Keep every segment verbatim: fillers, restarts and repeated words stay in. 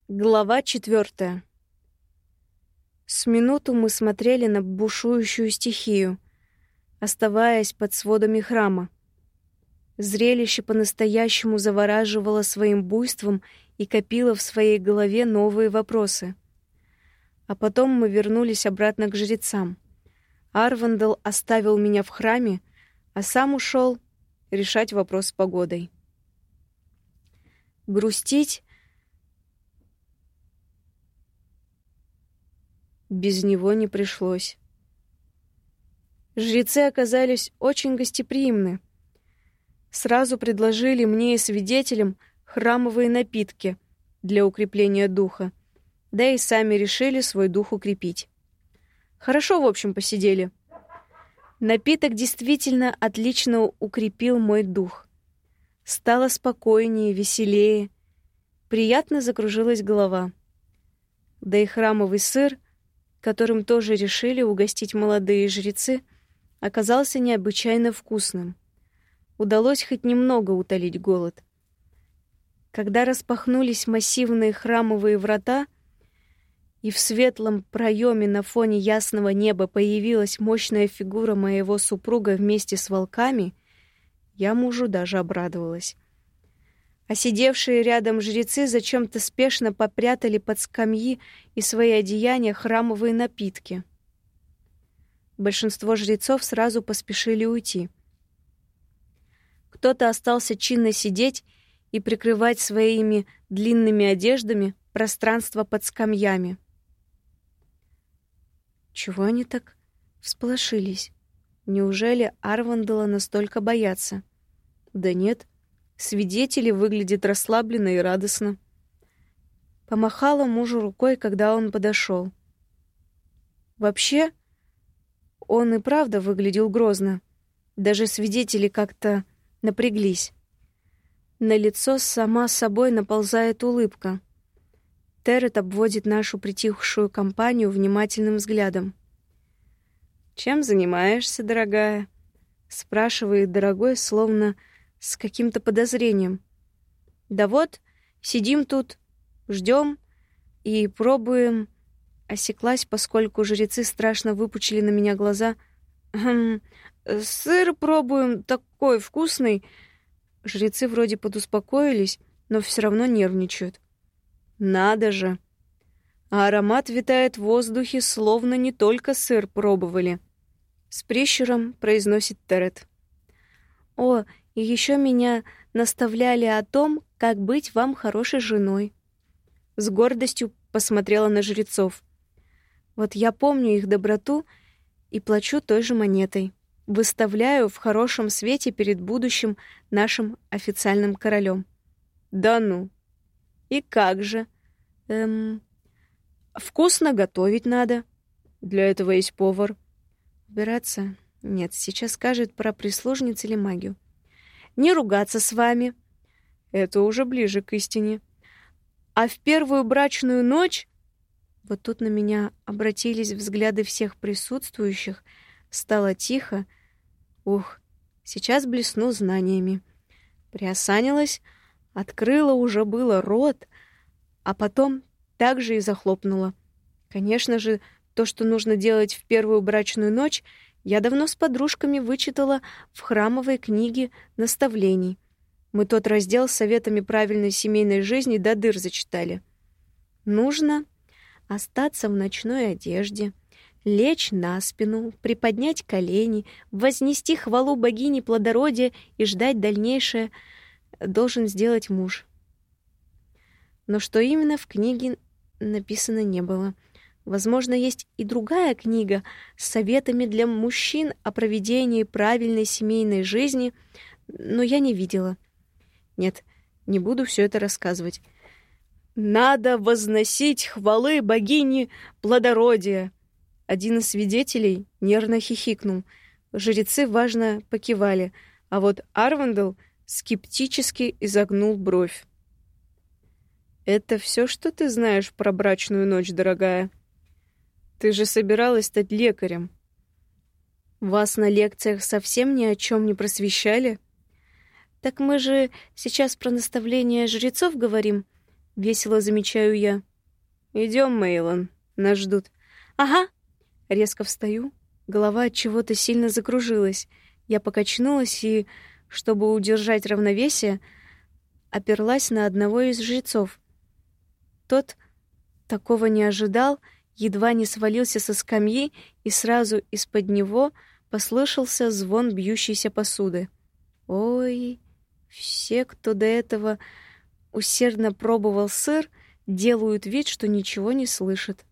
Глава четвертая. С минуту мы смотрели на бушующую стихию, оставаясь под сводами храма. Зрелище по-настоящему завораживало своим буйством и копило в своей голове новые вопросы. А потом мы вернулись обратно к жрецам. Арвандел оставил меня в храме, а сам ушел решать вопрос с погодой. Грустить без него не пришлось. Жрецы оказались очень гостеприимны. Сразу предложили мне и свидетелям храмовые напитки для укрепления духа, да и сами решили свой дух укрепить. Хорошо, в общем, посидели. Напиток действительно отлично укрепил мой дух. Стало спокойнее, веселее. Приятно закружилась голова. Да и храмовый сыр, которым тоже решили угостить молодые жрецы, оказался необычайно вкусным. Удалось хоть немного утолить голод. Когда распахнулись массивные храмовые врата, и в светлом проеме на фоне ясного неба появилась мощная фигура моего супруга вместе с волками, я мужу даже обрадовалась. А сидевшие рядом жрецы зачем-то спешно попрятали под скамьи и свои одеяния храмовые напитки. Большинство жрецов сразу поспешили уйти. Кто-то остался чинно сидеть и прикрывать своими длинными одеждами пространство под скамьями. Чего они так всполошились? Неужели Арвандела настолько боятся? Да нет. Свидетели выглядят расслабленно и радостно. Помахала мужу рукой, когда он подошел. Вообще, он и правда выглядел грозно. Даже свидетели как-то напряглись. На лицо сама собой наползает улыбка. Терет обводит нашу притихшую компанию внимательным взглядом. «Чем занимаешься, дорогая?» — спрашивает дорогой, словно с каким-то подозрением. «Да вот, сидим тут, ждем и пробуем...» Осеклась, поскольку жрецы страшно выпучили на меня глаза. «Хм, сыр пробуем, такой вкусный!» Жрецы вроде подуспокоились, но все равно нервничают. «Надо же!» А аромат витает в воздухе, словно не только сыр пробовали. С прищуром произносит Терет. «О, и еще меня наставляли о том, как быть вам хорошей женой». С гордостью посмотрела на жрецов. Вот я помню их доброту и плачу той же монетой. Выставляю в хорошем свете перед будущим нашим официальным королем. «Да ну! И как же? Эм... Вкусно готовить надо. Для этого есть повар. Убираться? Нет, сейчас скажет про прислужниц или магию. Не ругаться с вами. Это уже ближе к истине. А в первую брачную ночь...» Вот тут на меня обратились взгляды всех присутствующих. Стало тихо. Ух, сейчас блесну знаниями. Приосанилась, открыла уже было рот, а потом также и захлопнула. Конечно же, то, что нужно делать в первую брачную ночь, я давно с подружками вычитала в храмовой книге наставлений. Мы тот раздел с советами правильной семейной жизни до дыр зачитали. Нужно остаться в ночной одежде, лечь на спину, приподнять колени, вознести хвалу богине плодородия и ждать дальнейшее должен сделать муж. Но что именно в книге написано не было. Возможно, есть и другая книга с советами для мужчин о проведении правильной семейной жизни, но я не видела. Нет, не буду все это рассказывать. «Надо возносить хвалы богини плодородия!» Один из свидетелей нервно хихикнул. Жрецы важно покивали, а вот Арвандел скептически изогнул бровь. «Это все, что ты знаешь про брачную ночь, дорогая? Ты же собиралась стать лекарем. Вас на лекциях совсем ни о чем не просвещали?» «Так мы же сейчас про наставления жрецов говорим», — весело замечаю я. «Идем, Мейлон, нас ждут». «Ага». Резко встаю, голова от чего-то сильно закружилась. Я покачнулась и, чтобы удержать равновесие, оперлась на одного из жрецов. Тот такого не ожидал, едва не свалился со скамьи, и сразу из-под него послышался звон бьющейся посуды. Ой, все, кто до этого усердно пробовал сыр, делают вид, что ничего не слышат.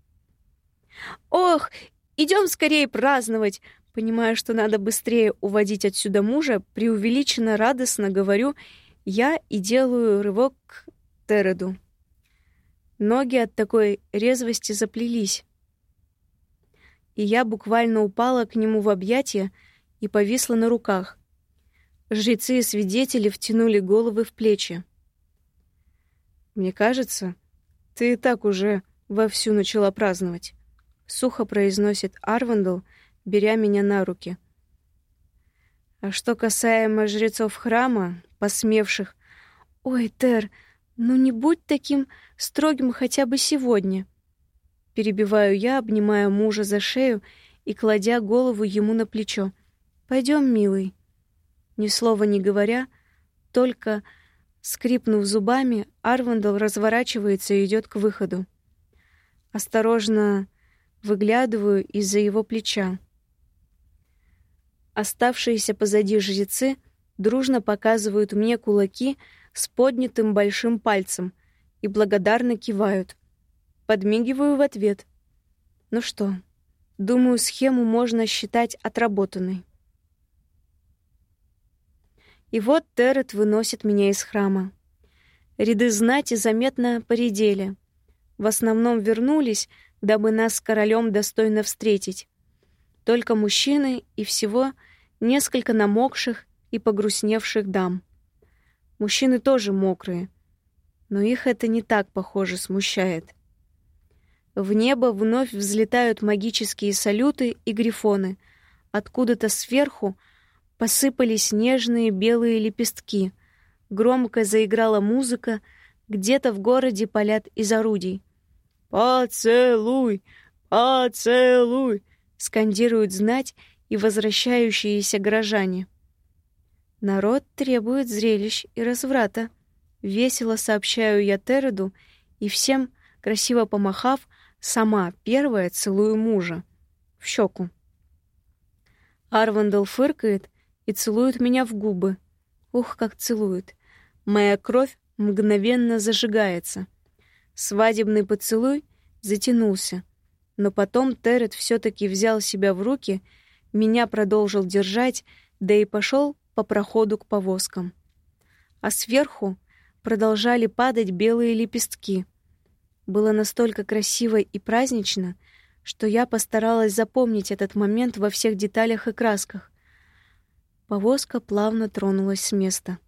«Ох, идем скорее праздновать!» Понимая, что надо быстрее уводить отсюда мужа, преувеличенно радостно говорю я и делаю рывок к Тереду. Ноги от такой резвости заплелись, и я буквально упала к нему в объятия и повисла на руках. Жрецы и свидетели втянули головы в плечи. «Мне кажется, ты и так уже вовсю начала праздновать», — сухо произносит Арвандел, беря меня на руки. А что касаемо жрецов храма, посмевших... «Ой, Тер, ну не будь таким строгим хотя бы сегодня!» Перебиваю я, обнимая мужа за шею и кладя голову ему на плечо. «Пойдем, милый». Ни слова не говоря, только, скрипнув зубами, Арвандел разворачивается и идет к выходу. Осторожно выглядываю из-за его плеча. Оставшиеся позади жрецы дружно показывают мне кулаки с поднятым большим пальцем и благодарно кивают. Подмигиваю в ответ. Ну что, думаю, схему можно считать отработанной. И вот Терет выносит меня из храма. Ряды знати заметно поредели. В основном вернулись, дабы нас с королем достойно встретить. Только мужчины и всего несколько намокших и погрустневших дам. Мужчины тоже мокрые, но их это не так, похоже, смущает. В небо вновь взлетают магические салюты и грифоны. Откуда-то сверху посыпались нежные белые лепестки. Громко заиграла музыка, где-то в городе палят из орудий. «Поцелуй! Поцелуй!» скандируют знать и возвращающиеся горожане. Народ требует зрелищ и разврата. Весело сообщаю я Тереду, и всем, красиво помахав, сама первая целую мужа в щеку. Арвандел фыркает и целует меня в губы. Ух, как целует! Моя кровь мгновенно зажигается. Свадебный поцелуй затянулся, но потом Терет все-таки взял себя в руки, меня продолжил держать, да и пошел по проходу к повозкам. А сверху продолжали падать белые лепестки. Было настолько красиво и празднично, что я постаралась запомнить этот момент во всех деталях и красках. Повозка плавно тронулась с места.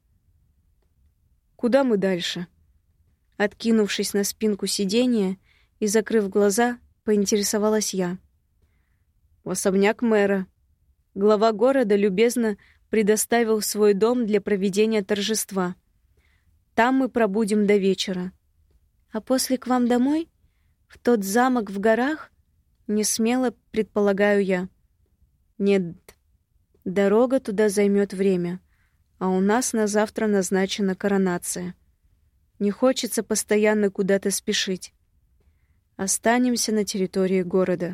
«Куда мы дальше?» Откинувшись на спинку сиденья и закрыв глаза, поинтересовалась я. «В особняк мэра. Глава города любезно предоставил свой дом для проведения торжества. Там мы пробудем до вечера. А после к вам домой? В тот замок в горах?» Несмело предполагаю я. «Нет, дорога туда займет время, а у нас на завтра назначена коронация. Не хочется постоянно куда-то спешить. Останемся на территории города».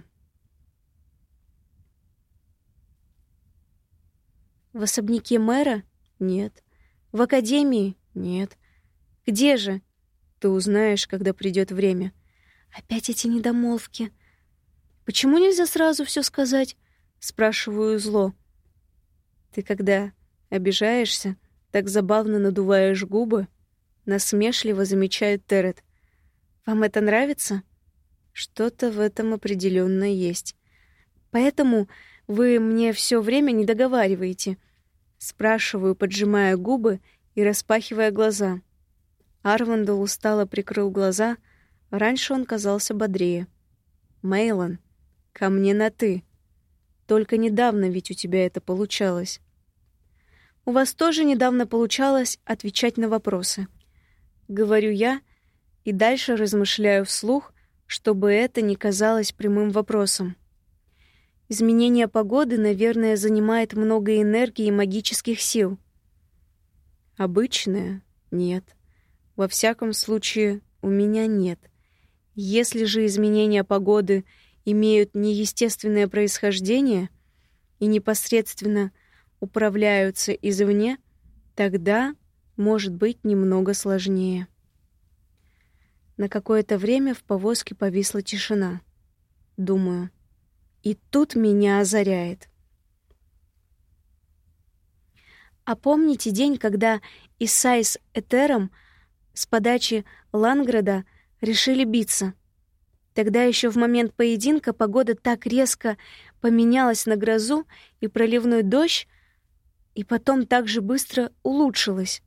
«В особняке мэра? Нет. В академии? Нет. Где же? Ты узнаешь, когда придет время». Опять эти недомолвки. «Почему нельзя сразу все сказать?» Спрашиваю зло. «Ты когда обижаешься, так забавно надуваешь губы», насмешливо замечает Терет. «Вам это нравится?» Что-то в этом определенно есть. «Поэтому вы мне все время не договариваете?» Спрашиваю, поджимая губы и распахивая глаза. Арвандел устало прикрыл глаза. Раньше он казался бодрее. «Мейлон, ко мне на «ты». Только недавно ведь у тебя это получалось». «У вас тоже недавно получалось отвечать на вопросы». Говорю я, и дальше размышляю вслух, чтобы это не казалось прямым вопросом. Изменение погоды, наверное, занимает много энергии и магических сил. Обычное? Нет. Во всяком случае, у меня нет. Если же изменения погоды имеют неестественное происхождение и непосредственно управляются извне, тогда может быть немного сложнее. На какое-то время в повозке повисла тишина. Думаю, и тут меня озаряет. А помните день, когда Исай с Этером с подачи Ланграда решили биться? Тогда еще в момент поединка погода так резко поменялась на грозу и проливной дождь, и потом так же быстро улучшилась.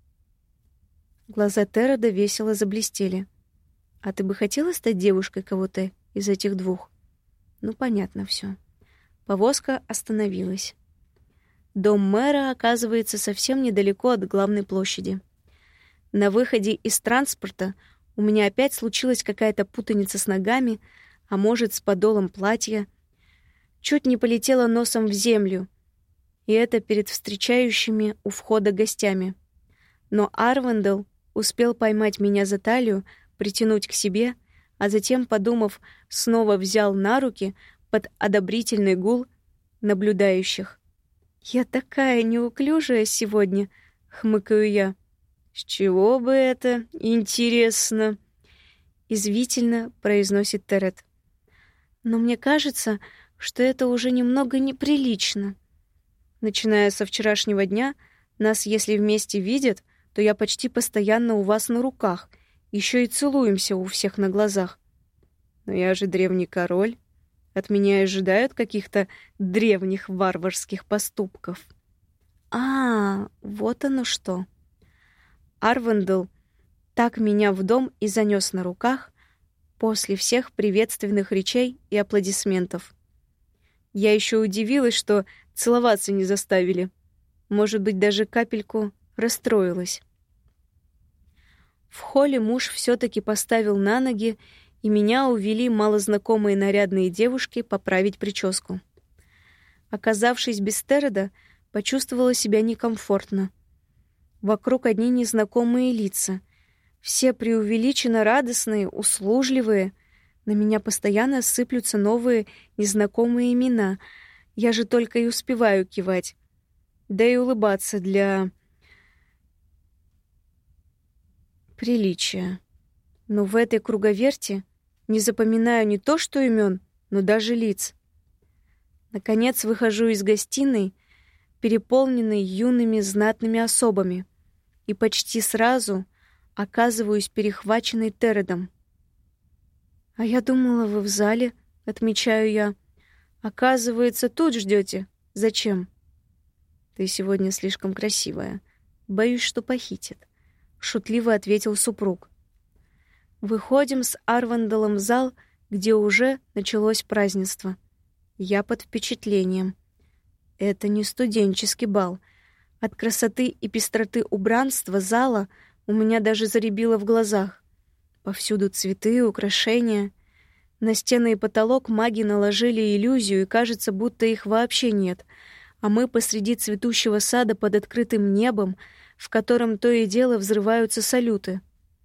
Глаза Терода весело заблестели. «А ты бы хотела стать девушкой кого-то из этих двух?» «Ну, понятно все». Повозка остановилась. Дом мэра оказывается совсем недалеко от главной площади. На выходе из транспорта у меня опять случилась какая-то путаница с ногами, а может, с подолом платья. Чуть не полетела носом в землю, и это перед встречающими у входа гостями. Но Арвандел успел поймать меня за талию, притянуть к себе, а затем, подумав, снова взял на руки под одобрительный гул наблюдающих. «Я такая неуклюжая сегодня», — хмыкаю я. «С чего бы это, интересно?» — извивительно произносит Терет. «Но мне кажется, что это уже немного неприлично. Начиная со вчерашнего дня, нас, если вместе видят, то я почти постоянно у вас на руках, еще и целуемся у всех на глазах. Но я же древний король. От меня ожидают каких-то древних варварских поступков». «А, вот оно что». Арвандел так меня в дом и занес на руках после всех приветственных речей и аплодисментов. Я еще удивилась, что целоваться не заставили. Может быть, даже капельку расстроилась. В холле муж все-таки поставил на ноги, и меня увели малознакомые нарядные девушки поправить прическу. Оказавшись без Терода, почувствовала себя некомфортно. Вокруг одни незнакомые лица. Все преувеличенно радостные, услужливые. На меня постоянно сыплются новые незнакомые имена. Я же только и успеваю кивать. Да и улыбаться для приличия. Но в этой круговерти не запоминаю не то что имен, но даже лиц. Наконец выхожу из гостиной, переполненной юными знатными особами, и почти сразу оказываюсь перехваченной Тередом. «А я думала, вы в зале», — отмечаю я. «Оказывается, тут ждете. Зачем?» «Ты сегодня слишком красивая. Боюсь, что похитят», — шутливо ответил супруг. Выходим с Арванделом в зал, где уже началось празднество. Я под впечатлением. Это не студенческий бал. От красоты и пестроты убранства зала у меня даже заребило в глазах. Повсюду цветы, украшения. На стены и потолок маги наложили иллюзию, и кажется, будто их вообще нет. А мы посреди цветущего сада под открытым небом, в котором то и дело взрываются салюты.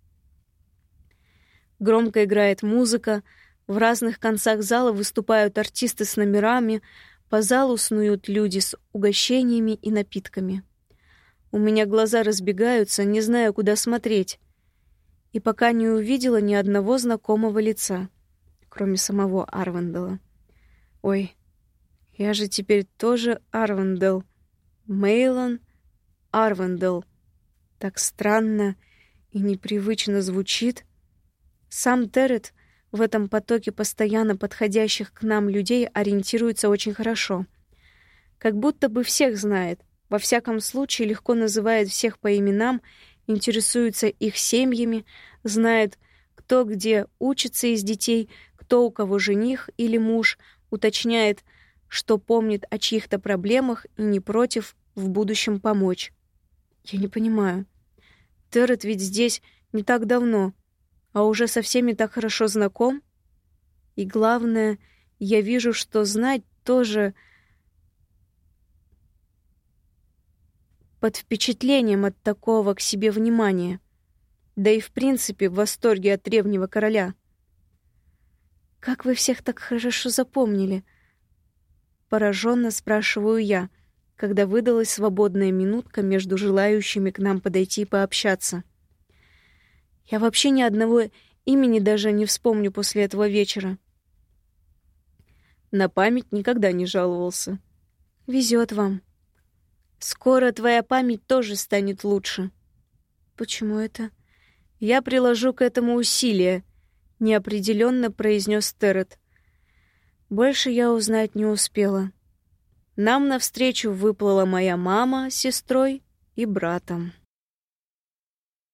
Громко играет музыка, в разных концах зала выступают артисты с номерами, по залу снуют люди с угощениями и напитками. У меня глаза разбегаются, не знаю, куда смотреть. И пока не увидела ни одного знакомого лица, кроме самого Арвандела. Ой, я же теперь тоже Арвандел. Мейлон Арвандел. Так странно и непривычно звучит. Сам Терет в этом потоке постоянно подходящих к нам людей ориентируется очень хорошо. Как будто бы всех знает, во всяком случае легко называет всех по именам, интересуется их семьями, знает, кто где учится из детей, кто у кого жених или муж, уточняет, что помнит о чьих-то проблемах и не против в будущем помочь. Я не понимаю. Терет ведь здесь не так давно. а уже со всеми так хорошо знаком. И главное, я вижу, что знать тоже под впечатлением от такого к себе внимания. Да и в принципе в восторге от древнего короля. «Как вы всех так хорошо запомнили?» Пораженно спрашиваю я, когда выдалась свободная минутка между желающими к нам подойти и пообщаться. Я вообще ни одного имени даже не вспомню после этого вечера. На память никогда не жаловался. Везет вам. Скоро твоя память тоже станет лучше. Почему это? Я приложу к этому усилия, неопределенно произнес Террет. Больше я узнать не успела. Нам навстречу выплыла моя мама с сестрой и братом.